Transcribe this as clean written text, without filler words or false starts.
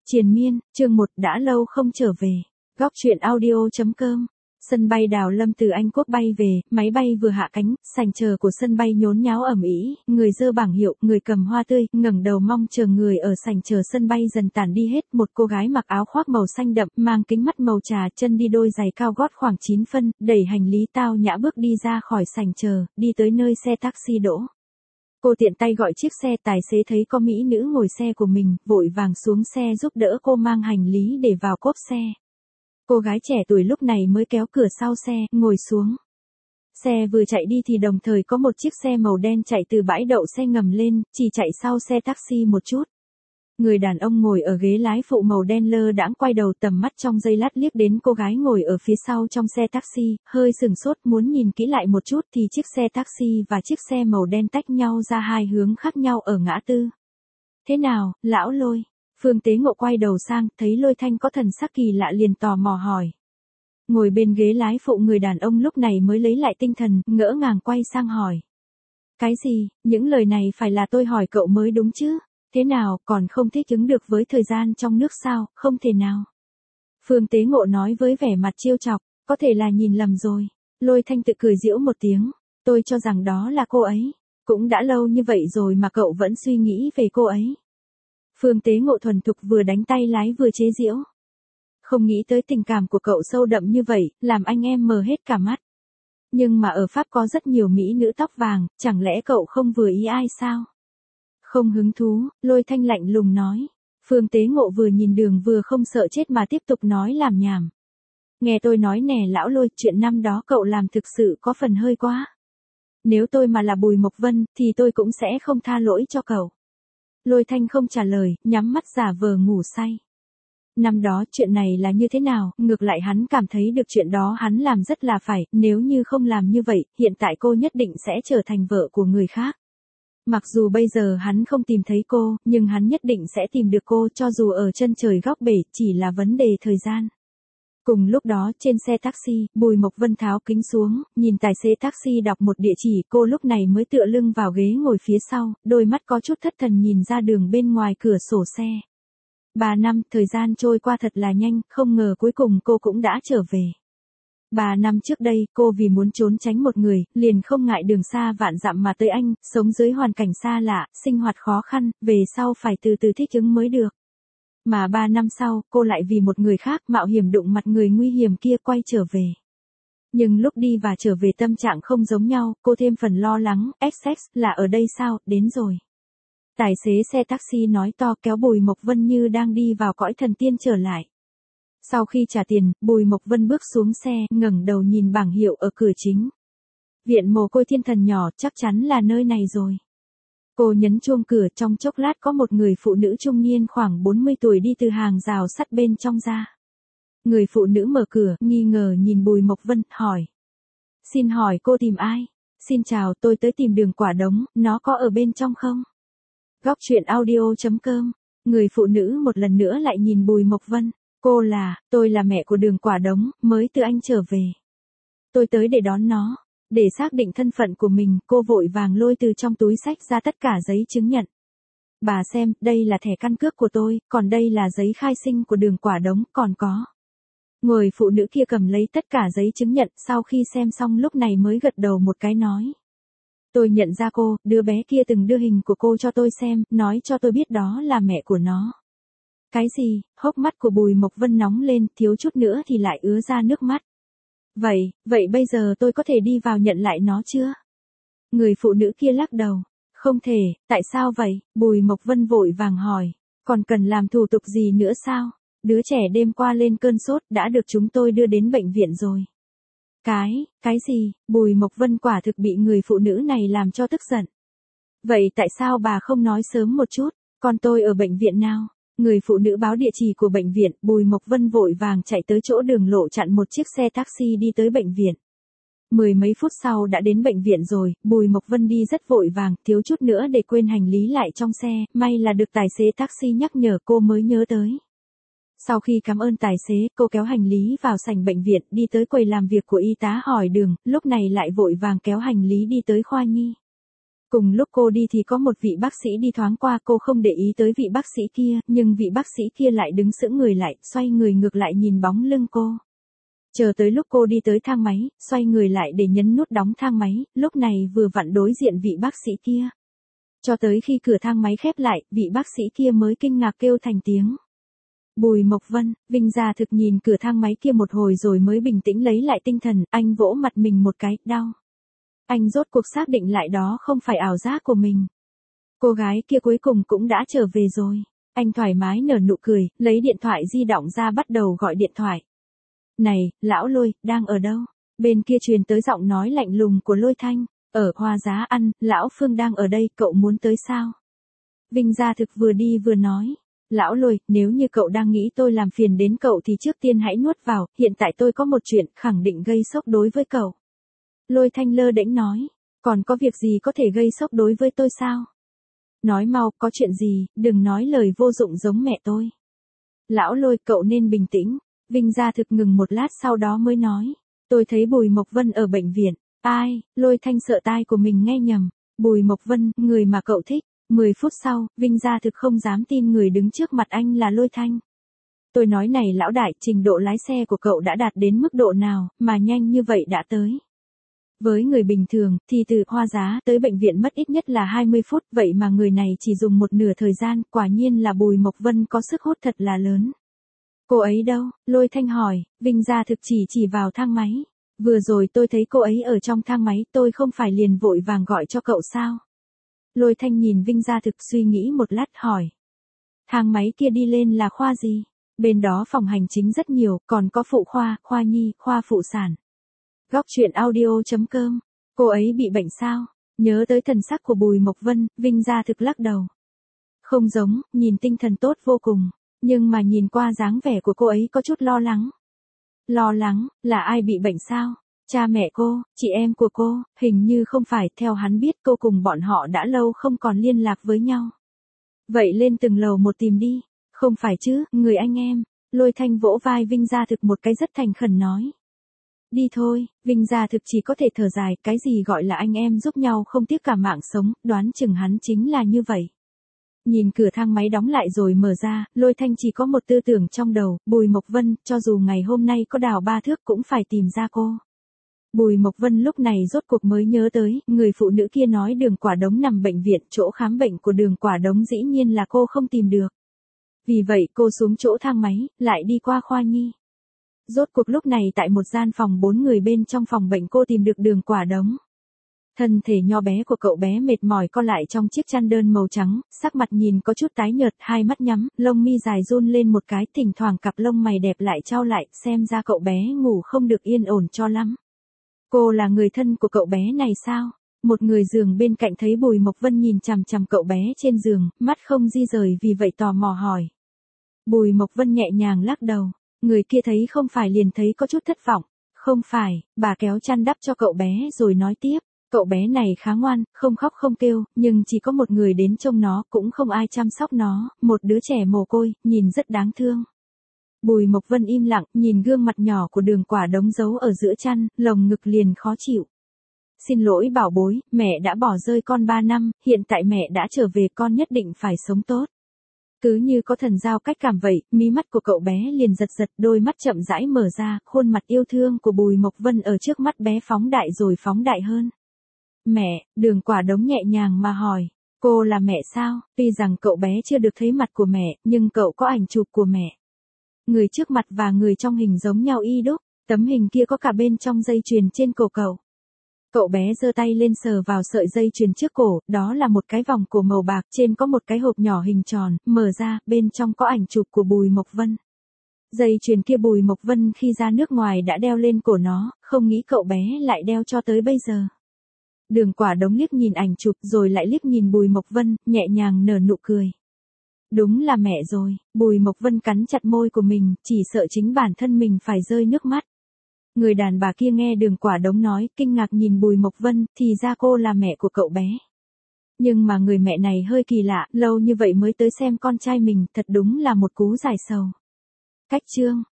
Triền miên, chương 1 đã lâu không trở về. Góc truyện audio.com. Sân bay Đào Lâm từ Anh Quốc bay về, máy bay vừa hạ cánh, sảnh chờ của sân bay nhốn nháo ầm ĩ, người giơ bảng hiệu, người cầm hoa tươi, ngẩng đầu mong chờ người ở sảnh chờ sân bay dần tản đi hết, một cô gái mặc áo khoác màu xanh đậm, mang kính mắt màu trà, chân đi đôi giày cao gót khoảng 9 phân, đẩy hành lý tao nhã bước đi ra khỏi sảnh chờ, đi tới nơi xe taxi đỗ. Cô tiện tay gọi chiếc xe, tài xế thấy có mỹ nữ ngồi xe của mình, vội vàng xuống xe giúp đỡ cô mang hành lý để vào cốp xe. Cô gái trẻ tuổi lúc này mới kéo cửa sau xe, ngồi xuống. Xe vừa chạy đi thì đồng thời có một chiếc xe màu đen chạy từ bãi đậu xe ngầm lên, chỉ chạy sau xe taxi một chút. Người đàn ông ngồi ở ghế lái phụ màu đen lơ đãng quay đầu tầm mắt trong giây lát liếc đến cô gái ngồi ở phía sau trong xe taxi, hơi sửng sốt muốn nhìn kỹ lại một chút thì chiếc xe taxi và chiếc xe màu đen tách nhau ra hai hướng khác nhau ở ngã tư. Thế nào, lão Lôi? Phương Tế Ngộ quay đầu sang, thấy Lôi Thanh có thần sắc kỳ lạ liền tò mò hỏi. Ngồi bên ghế lái phụ người đàn ông lúc này mới lấy lại tinh thần, ngỡ ngàng quay sang hỏi. Cái gì, những lời này phải là tôi hỏi cậu mới đúng chứ? Thế nào, còn không thích ứng được với thời gian trong nước sao, không thể nào. Phương Tế Ngộ nói với vẻ mặt trêu chọc, có thể là nhìn lầm rồi. Lôi Thanh tự cười giễu một tiếng, tôi cho rằng đó là cô ấy. Cũng đã lâu như vậy rồi mà cậu vẫn suy nghĩ về cô ấy. Phương Tế Ngộ thuần thục vừa đánh tay lái vừa chế giễu. Không nghĩ tới tình cảm của cậu sâu đậm như vậy, làm anh em mờ hết cả mắt. Nhưng mà ở Pháp có rất nhiều mỹ nữ tóc vàng, chẳng lẽ cậu không vừa ý ai sao? Không hứng thú, Lôi Thanh lạnh lùng nói. Phương Tế Ngộ vừa nhìn đường vừa không sợ chết mà tiếp tục nói làm nhảm. Nghe tôi nói nè lão Lôi, chuyện năm đó cậu làm thực sự có phần hơi quá. Nếu tôi mà là Bùi Mộc Vân, thì tôi cũng sẽ không tha lỗi cho cậu. Lôi Thanh không trả lời, nhắm mắt giả vờ ngủ say. Năm đó chuyện này là như thế nào, ngược lại hắn cảm thấy được chuyện đó hắn làm rất là phải, nếu như không làm như vậy, hiện tại cô nhất định sẽ trở thành vợ của người khác. Mặc dù bây giờ hắn không tìm thấy cô, nhưng hắn nhất định sẽ tìm được cô cho dù ở chân trời góc bể, chỉ là vấn đề thời gian. Cùng lúc đó trên xe taxi, Bùi Mộc Vân tháo kính xuống, nhìn tài xế taxi đọc một địa chỉ, cô lúc này mới tựa lưng vào ghế ngồi phía sau, đôi mắt có chút thất thần nhìn ra đường bên ngoài cửa sổ xe. 3 năm, thời gian trôi qua thật là nhanh, không ngờ cuối cùng cô cũng đã trở về. 3 năm trước đây, cô vì muốn trốn tránh một người, liền không ngại đường xa vạn dặm mà tới Anh, sống dưới hoàn cảnh xa lạ, sinh hoạt khó khăn, về sau phải từ từ thích ứng mới được. Mà 3 năm sau, cô lại vì một người khác mạo hiểm đụng mặt người nguy hiểm kia quay trở về. Nhưng lúc đi và trở về tâm trạng không giống nhau, cô thêm phần lo lắng, XX, là ở đây sao, đến rồi. Tài xế xe taxi nói to kéo Bùi Mộc Vân như đang đi vào cõi thần tiên trở lại. Sau khi trả tiền, Bùi Mộc Vân bước xuống xe, ngẩng đầu nhìn bảng hiệu ở cửa chính. Viện Mồ Côi Thiên Thần nhỏ, chắc chắn là nơi này rồi. Cô nhấn chuông cửa, trong chốc lát có một người phụ nữ trung niên khoảng 40 tuổi đi từ hàng rào sắt bên trong ra. Người phụ nữ mở cửa, nghi ngờ nhìn Bùi Mộc Vân, hỏi. Xin hỏi cô tìm ai? Xin chào, tôi tới tìm Đường Quả Đống, nó có ở bên trong không? Góc truyện audio.com. Người phụ nữ một lần nữa lại nhìn Bùi Mộc Vân. Tôi là mẹ của Đường Quả Đống, mới từ Anh trở về. Tôi tới để đón nó. Để xác định thân phận của mình, cô vội vàng lôi từ trong túi xách ra tất cả giấy chứng nhận. Bà xem, đây là thẻ căn cước của tôi, còn đây là giấy khai sinh của Đường Quả Đống, còn có. Người phụ nữ kia cầm lấy tất cả giấy chứng nhận, sau khi xem xong lúc này mới gật đầu một cái nói. Tôi nhận ra cô, đứa bé kia từng đưa hình của cô cho tôi xem, nói cho tôi biết đó là mẹ của nó. Cái gì? Hốc mắt của Bùi Mộc Vân nóng lên, thiếu chút nữa thì lại ứa ra nước mắt. Vậy bây giờ tôi có thể đi vào nhận lại nó chưa? Người phụ nữ kia lắc đầu. Không thể, tại sao vậy? Bùi Mộc Vân vội vàng hỏi. Còn cần làm thủ tục gì nữa sao? Đứa trẻ đêm qua lên cơn sốt, đã được chúng tôi đưa đến bệnh viện rồi. Cái gì? Bùi Mộc Vân quả thực bị người phụ nữ này làm cho tức giận. Vậy tại sao bà không nói sớm một chút? Con tôi ở bệnh viện nào? Người phụ nữ báo địa chỉ của bệnh viện, Bùi Mộc Vân vội vàng chạy tới chỗ đường lộ chặn một chiếc xe taxi đi tới bệnh viện. 10 mấy phút sau đã đến bệnh viện rồi, Bùi Mộc Vân đi rất vội vàng, thiếu chút nữa để quên hành lý lại trong xe, may là được tài xế taxi nhắc nhở cô mới nhớ tới. Sau khi cảm ơn tài xế, cô kéo hành lý vào sảnh bệnh viện, đi tới quầy làm việc của y tá hỏi đường, lúc này lại vội vàng kéo hành lý đi tới khoa nhi. Cùng lúc cô đi thì có một vị bác sĩ đi thoáng qua, cô không để ý tới vị bác sĩ kia, nhưng vị bác sĩ kia lại đứng sững người lại, xoay người ngược lại nhìn bóng lưng cô. Chờ tới lúc cô đi tới thang máy, xoay người lại để nhấn nút đóng thang máy, lúc này vừa vặn đối diện vị bác sĩ kia. Cho tới khi cửa thang máy khép lại, vị bác sĩ kia mới kinh ngạc kêu thành tiếng. Bùi Mộc Vân. Vinh Gia Thực nhìn cửa thang máy kia một hồi rồi mới bình tĩnh lấy lại tinh thần, anh vỗ mặt mình một cái, đau. Anh rốt cuộc xác định lại đó không phải ảo giác của mình. Cô gái kia cuối cùng cũng đã trở về rồi. Anh thoải mái nở nụ cười, lấy điện thoại di động ra bắt đầu gọi điện thoại. Này, lão Lôi, đang ở đâu? Bên kia truyền tới giọng nói lạnh lùng của Lôi Thanh. Ở Hoa Giá Ăn, lão Phương đang ở đây, cậu muốn tới sao? Vinh Gia Thực vừa đi vừa nói. Lão Lôi, nếu như cậu đang nghĩ tôi làm phiền đến cậu thì trước tiên hãy nuốt vào, hiện tại tôi có một chuyện khẳng định gây sốc đối với cậu. Lôi Thanh lơ đễnh nói, còn có việc gì có thể gây sốc đối với tôi sao? Nói mau, có chuyện gì, đừng nói lời vô dụng giống mẹ tôi. Lão Lôi, cậu nên bình tĩnh. Vinh Gia Thực ngừng một lát sau đó mới nói, tôi thấy Bùi Mộc Vân ở bệnh viện. Ai? Lôi Thanh sợ tai của mình nghe nhầm. Bùi Mộc Vân, người mà cậu thích. 10 phút sau, Vinh Gia Thực không dám tin người đứng trước mặt anh là Lôi Thanh. Tôi nói này lão đại, trình độ lái xe của cậu đã đạt đến mức độ nào, mà nhanh như vậy đã tới. Với người bình thường, thì từ Hoa Giá tới bệnh viện mất ít nhất là 20 phút, vậy mà người này chỉ dùng một nửa thời gian, quả nhiên là Bùi Mộc Vân có sức hút thật là lớn. Cô ấy đâu? Lôi Thanh hỏi. Vinh Gia Thực chỉ vào thang máy. Vừa rồi tôi thấy cô ấy ở trong thang máy, tôi không phải liền vội vàng gọi cho cậu sao? Lôi Thanh nhìn Vinh Gia Thực suy nghĩ một lát hỏi. Thang máy kia đi lên là khoa gì? Bên đó phòng hành chính rất nhiều, còn có phụ khoa, khoa nhi, khoa phụ sản. Góc truyện audio.com. Cô ấy bị bệnh sao? Nhớ tới thần sắc của Bùi Mộc Vân, Vinh Gia Thực lắc đầu. Không giống, nhìn tinh thần tốt vô cùng. Nhưng mà nhìn qua dáng vẻ của cô ấy có chút lo lắng. Lo lắng, là ai bị bệnh sao? Cha mẹ cô, chị em của cô, hình như không phải, theo hắn biết cô cùng bọn họ đã lâu không còn liên lạc với nhau. Vậy lên từng lầu một tìm đi. Không phải chứ, người anh em. Lôi Thanh vỗ vai Vinh Gia Thực một cái rất thành khẩn nói. Đi thôi, Vinh Gia Thực chỉ có thể thở dài, cái gì gọi là anh em giúp nhau không tiếc cả mạng sống, đoán chừng hắn chính là như vậy. Nhìn cửa thang máy đóng lại rồi mở ra, Lôi Thanh chỉ có một tư tưởng trong đầu, Bùi Mộc Vân, cho dù ngày hôm nay có đào 3 thước cũng phải tìm ra cô. Bùi Mộc Vân lúc này rốt cuộc mới nhớ tới, người phụ nữ kia nói Đường Quả Đống nằm bệnh viện, chỗ khám bệnh của Đường Quả Đống dĩ nhiên là cô không tìm được. Vì vậy cô xuống chỗ thang máy, lại đi qua khoa nhi. Rốt cuộc lúc này tại một gian phòng 4 người bên trong phòng bệnh cô tìm được Đường Quả Đống. Thân thể nho bé của cậu bé mệt mỏi co lại trong chiếc chăn đơn màu trắng, sắc mặt nhìn có chút tái nhợt, hai mắt nhắm, lông mi dài run lên một cái, thỉnh thoảng cặp lông mày đẹp lại trao lại, xem ra cậu bé ngủ không được yên ổn cho lắm. Cô là người thân của cậu bé này sao? Một người giường bên cạnh thấy Bùi Mộc Vân nhìn chằm chằm cậu bé trên giường, mắt không di rời vì vậy tò mò hỏi. Bùi Mộc Vân nhẹ nhàng lắc đầu, người kia thấy không phải liền thấy có chút thất vọng. Không phải, bà kéo chăn đắp cho cậu bé rồi nói tiếp. Cậu bé này khá ngoan, không khóc không kêu, nhưng chỉ có một người đến trông nó, cũng không ai chăm sóc nó, một đứa trẻ mồ côi, nhìn rất đáng thương. Bùi Mộc Vân im lặng, nhìn gương mặt nhỏ của Đường Quả Đống giấu ở giữa chăn, lồng ngực liền khó chịu. Xin lỗi bảo bối, mẹ đã bỏ rơi con 3 năm, hiện tại mẹ đã trở về, con nhất định phải sống tốt. Cứ như có thần giao cách cảm vậy, mí mắt của cậu bé liền giật giật, đôi mắt chậm rãi mở ra, khuôn mặt yêu thương của Bùi Mộc Vân ở trước mắt bé phóng đại rồi phóng đại hơn. Mẹ, Đường Quả Đống nhẹ nhàng mà hỏi, cô là mẹ sao? Tuy rằng cậu bé chưa được thấy mặt của mẹ, nhưng cậu có ảnh chụp của mẹ. Người trước mặt và người trong hình giống nhau y đúc, tấm hình kia có cả bên trong dây chuyền trên cổ cậu. Cậu bé giơ tay lên sờ vào sợi dây chuyền trước cổ, đó là một cái vòng cổ màu bạc, trên có một cái hộp nhỏ hình tròn, mở ra, bên trong có ảnh chụp của Bùi Mộc Vân. Dây chuyền kia Bùi Mộc Vân khi ra nước ngoài đã đeo lên cổ nó, không nghĩ cậu bé lại đeo cho tới bây giờ. Đường Quả Đống liếc nhìn ảnh chụp rồi lại liếc nhìn Bùi Mộc Vân, nhẹ nhàng nở nụ cười. Đúng là mẹ rồi, Bùi Mộc Vân cắn chặt môi của mình, chỉ sợ chính bản thân mình phải rơi nước mắt. Người đàn bà kia nghe Đường Quả Đống nói, kinh ngạc nhìn Bùi Mộc Vân, thì ra cô là mẹ của cậu bé. Nhưng mà người mẹ này hơi kỳ lạ, lâu như vậy mới tới xem con trai mình, thật đúng là một cú giải sầu. Cách chương